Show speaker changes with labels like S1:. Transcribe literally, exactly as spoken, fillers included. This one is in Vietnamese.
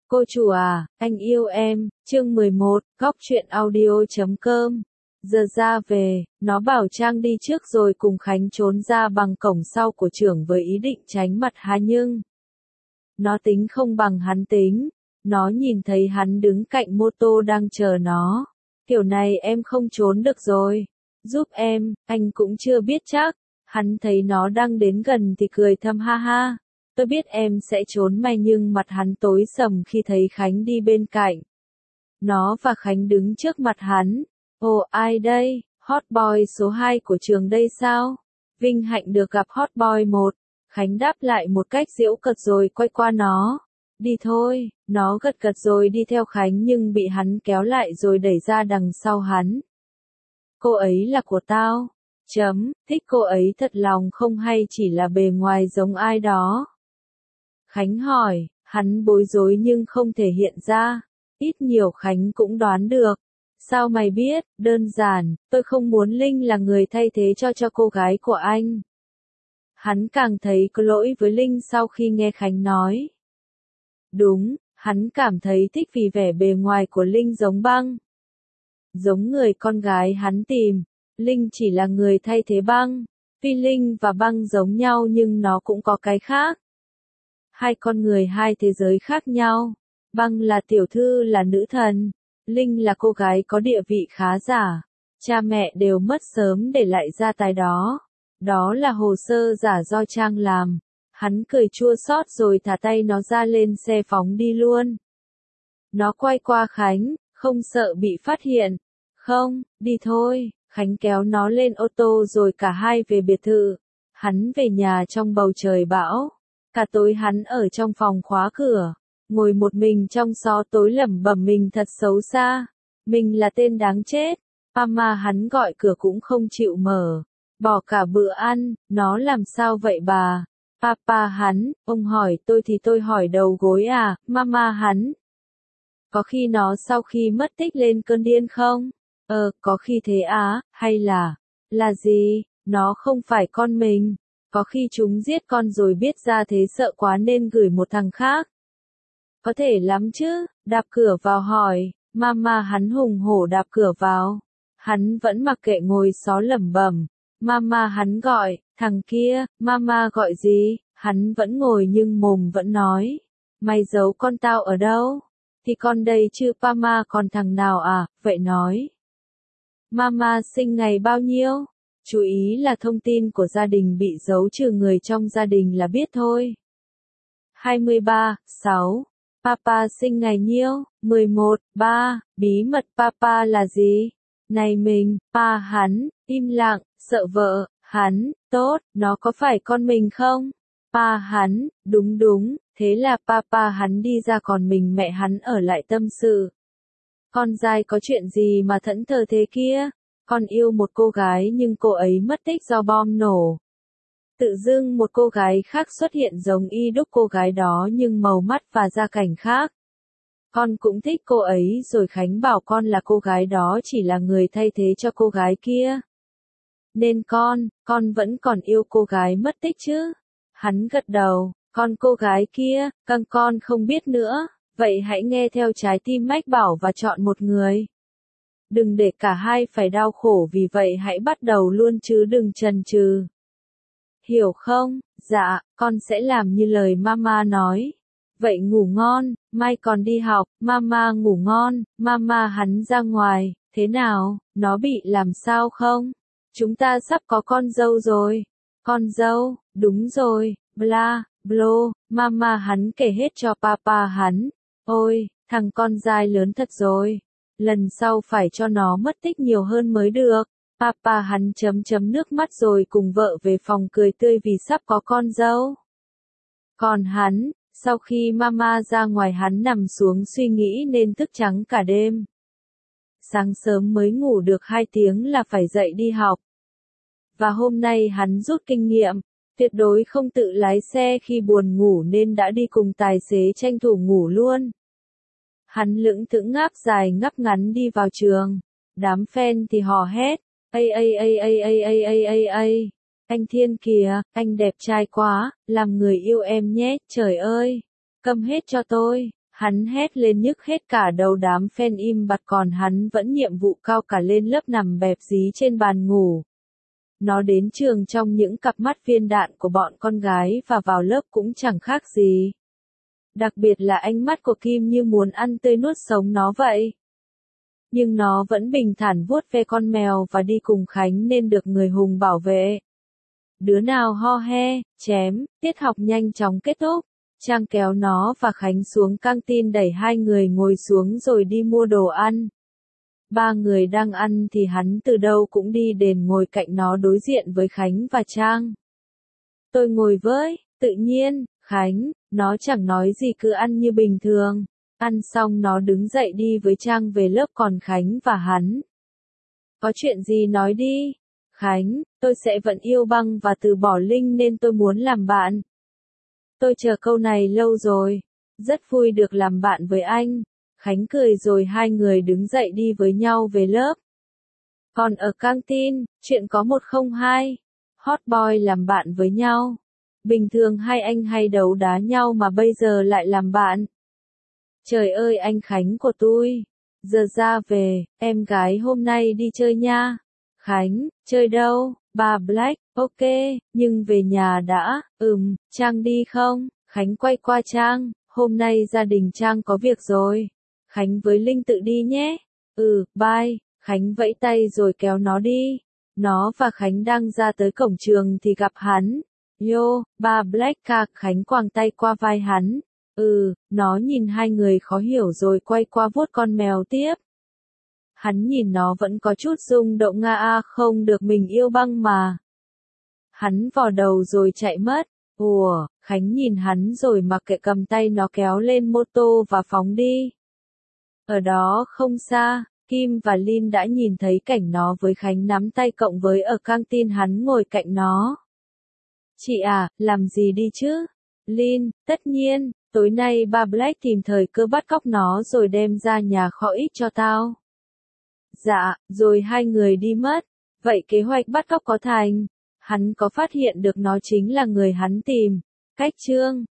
S1: Cô chủ à, anh yêu em, chương mười một, góc truyện audio chấm com. Giờ ra về, nó bảo Trang đi trước rồi cùng Khánh trốn ra bằng cổng sau của trưởng với ý định tránh mặt Hà nhưng nó tính không bằng hắn tính. Nó nhìn thấy hắn đứng cạnh mô tô đang chờ nó. Kiểu này em không trốn được rồi. Giúp em, anh cũng chưa biết chắc. Hắn thấy nó đang đến gần thì cười thầm ha ha. Tôi biết em sẽ trốn mày nhưng mặt hắn tối sầm khi thấy Khánh đi bên cạnh. Nó và Khánh đứng trước mặt hắn. Ồ ai đây, hot boy số hai của trường đây sao? Vinh hạnh được gặp hot boy một. Khánh đáp lại một cách giễu cợt rồi quay qua nó. Đi thôi, nó gật gật rồi đi theo Khánh nhưng bị hắn kéo lại rồi đẩy ra đằng sau hắn. Cô ấy là của tao. Chấm, thích cô ấy thật lòng không hay chỉ là bề ngoài giống ai đó? Khánh hỏi, hắn bối rối nhưng không thể hiện ra. Ít nhiều Khánh cũng đoán được. Sao mày biết? Đơn giản, tôi không muốn Linh là người thay thế cho cho cô gái của anh. Hắn càng thấy có lỗi với Linh sau khi nghe Khánh nói. Đúng, hắn cảm thấy thích vì vẻ bề ngoài của Linh giống Băng. Giống người con gái hắn tìm. Linh chỉ là người thay thế Băng. Tuy Linh và Băng giống nhau nhưng nó cũng có cái khác. Hai con người hai thế giới khác nhau. Băng là tiểu thư là nữ thần. Linh là cô gái có địa vị khá giả. Cha mẹ đều mất sớm để lại gia tài đó. Đó là hồ sơ giả do Trang làm. Hắn cười chua xót rồi thả tay nó ra lên xe phóng đi luôn. Nó quay qua Khánh, không sợ bị phát hiện. Không, đi thôi. Khánh kéo nó lên ô tô rồi cả hai về biệt thự. Hắn về nhà trong bầu trời bão. Cả tối hắn ở trong phòng khóa cửa. Ngồi một mình trong xó tối lẩm bẩm mình thật xấu xa. Mình là tên đáng chết. Mama hắn gọi cửa cũng không chịu mở. Bỏ cả bữa ăn, nó làm sao vậy bà? Papa hắn, ông hỏi tôi thì tôi hỏi đầu gối à, mama hắn. Có khi nó sau khi mất tích lên cơn điên không? Ờ, có khi thế á, hay là, là gì, nó không phải con mình. Có khi chúng giết con rồi biết ra thế sợ quá nên gửi một thằng khác. Có thể lắm chứ, đạp cửa vào hỏi, mama hắn hùng hổ đạp cửa vào. Hắn vẫn mặc kệ ngồi xó lẩm bẩm. Mama hắn gọi, thằng kia, mama gọi gì, hắn vẫn ngồi nhưng mồm vẫn nói. Mày giấu con tao ở đâu? Thì con đây chứ mama còn thằng nào à, vậy nói. Mama sinh ngày bao nhiêu? Chú ý là thông tin của gia đình bị giấu trừ người trong gia đình là biết thôi. hai mươi ba, sáu. Papa sinh ngày nhiêu? mười một, ba. Bí mật papa là gì? Này mình, pa hắn, im lặng, sợ vợ, hắn, tốt, nó có phải con mình không? Pa hắn, đúng đúng, thế là papa hắn đi ra còn mình mẹ hắn ở lại tâm sự. Con dai có chuyện gì mà thẫn thờ thế kia? Con yêu một cô gái nhưng cô ấy mất tích do bom nổ. Tự dưng một cô gái khác xuất hiện giống y đúc cô gái đó nhưng màu mắt và gia cảnh khác. Con cũng thích cô ấy rồi Khánh bảo con là cô gái đó chỉ là người thay thế cho cô gái kia. Nên con, con vẫn còn yêu cô gái mất tích chứ? Hắn gật đầu, còn cô gái kia, căng con không biết nữa, vậy hãy nghe theo trái tim mách bảo và chọn một người. Đừng để cả hai phải đau khổ vì vậy hãy bắt đầu luôn chứ đừng chần chừ. Hiểu không? Dạ, con sẽ làm như lời mama nói. Vậy ngủ ngon, mai còn đi học, mama ngủ ngon, mama hắn ra ngoài, thế nào, nó bị làm sao không? Chúng ta sắp có con dâu rồi. Con dâu, đúng rồi, bla, blo, mama hắn kể hết cho papa hắn. Ôi, thằng con dai lớn thật rồi. Lần sau phải cho nó mất tích nhiều hơn mới được. Papa hắn chấm chấm nước mắt rồi cùng vợ về phòng cười tươi vì sắp có con dâu. Còn hắn, sau khi mama ra ngoài hắn nằm xuống suy nghĩ nên thức trắng cả đêm. Sáng sớm mới ngủ được hai tiếng là phải dậy đi học. Và hôm nay hắn rút kinh nghiệm, tuyệt đối không tự lái xe khi buồn ngủ nên đã đi cùng tài xế tranh thủ ngủ luôn. Hắn lững thững ngáp dài ngáp ngắn đi vào trường. Đám fan thì hò hét. Ây ây ây ây ây ây ây ây ây. Anh Thiên kìa, anh đẹp trai quá, làm người yêu em nhé, trời ơi. Câm hết cho tôi. Hắn hét lên nhức hết cả đầu, đám fan im bặt, còn hắn vẫn nhiệm vụ cao cả lên lớp nằm bẹp dí trên bàn ngủ. Nó đến trường trong những cặp mắt viên đạn của bọn con gái và vào lớp cũng chẳng khác gì. Đặc biệt là ánh mắt của Kim như muốn ăn tươi nuốt sống nó vậy. Nhưng nó vẫn bình thản vuốt ve con mèo và đi cùng Khánh nên được người hùng bảo vệ. Đứa nào ho he, chém, tiết học nhanh chóng kết thúc. Trang kéo nó và Khánh xuống căng tin, đẩy hai người ngồi xuống rồi đi mua đồ ăn. Ba người đang ăn thì hắn từ đâu cũng đi đến ngồi cạnh nó đối diện với Khánh và Trang. Tôi ngồi với, tự nhiên, Khánh, nó chẳng nói gì cứ ăn như bình thường. Ăn xong nó đứng dậy đi với Trang về lớp, còn Khánh và hắn. Có chuyện gì nói đi. Khánh, tôi sẽ vẫn yêu Băng và từ bỏ Linh nên tôi muốn làm bạn. Tôi chờ câu này lâu rồi. Rất vui được làm bạn với anh. Khánh cười rồi hai người đứng dậy đi với nhau về lớp. Còn ở căng tin, chuyện có một không hai. Hot boy làm bạn với nhau. Bình thường hai anh hay đấu đá nhau mà bây giờ lại làm bạn. Trời ơi anh Khánh của tôi. Giờ ra về, em gái hôm nay đi chơi nha. Khánh, chơi đâu? Bà Black, ok, nhưng về nhà đã. Ừm, Trang đi không? Khánh quay qua Trang, hôm nay gia đình Trang có việc rồi. Khánh với Linh tự đi nhé. Ừ, bye. Khánh vẫy tay rồi kéo nó đi. Nó và Khánh đang ra tới cổng trường thì gặp hắn. Yo, ba Black ca. Khánh quàng tay qua vai hắn. Ừ, nó nhìn hai người khó hiểu rồi quay qua vuốt con mèo tiếp. Hắn nhìn nó vẫn có chút rung động, nga a không được, mình yêu Băng mà. Hắn vò đầu rồi chạy mất. Ủa, Khánh nhìn hắn rồi mặc kệ, cầm tay nó kéo lên mô tô và phóng đi. Ở đó không xa, Kim và Lin đã nhìn thấy cảnh nó với Khánh nắm tay cộng với ở căng tin hắn ngồi cạnh nó. Chị à, làm gì đi chứ? Lin, tất nhiên, tối nay ba Black tìm thời cơ bắt cóc nó rồi đem ra nhà kho ít cho tao. Dạ, rồi hai người đi mất. Vậy kế hoạch bắt cóc có thành. Hắn có phát hiện được nó chính là người hắn tìm. Cách chương